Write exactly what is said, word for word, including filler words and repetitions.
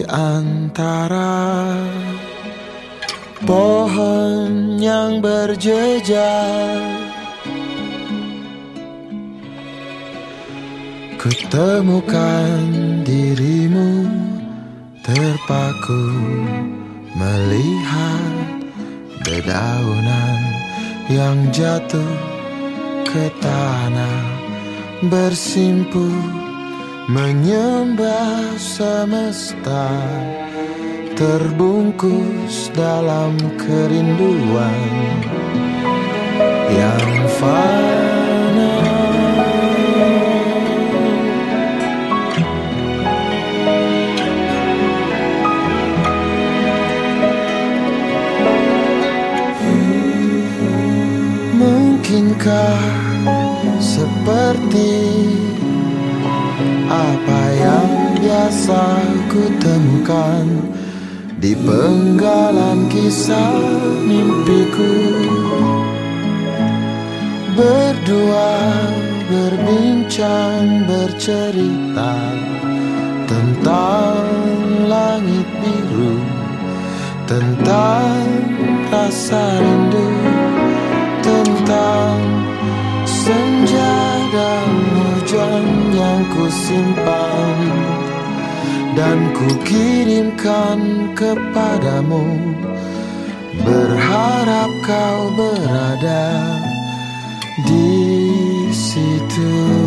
antara pohon yang berjejak, kutemukan dirimu terpaku melihat dedaunan yang jatuh ke tanah, bersimpu menyembah semesta, terbungkus dalam kerinduan yang fana. Mungkinkah seperti apa yang biasa ku temukan di penggalan kisah mimpiku, berdua berbincang bercerita tentang langit biru, tentang rasa rindu, tentang senja dan hujan yang ku simpan dan ku kirimkan kepadamu, berharap kau berada di situ.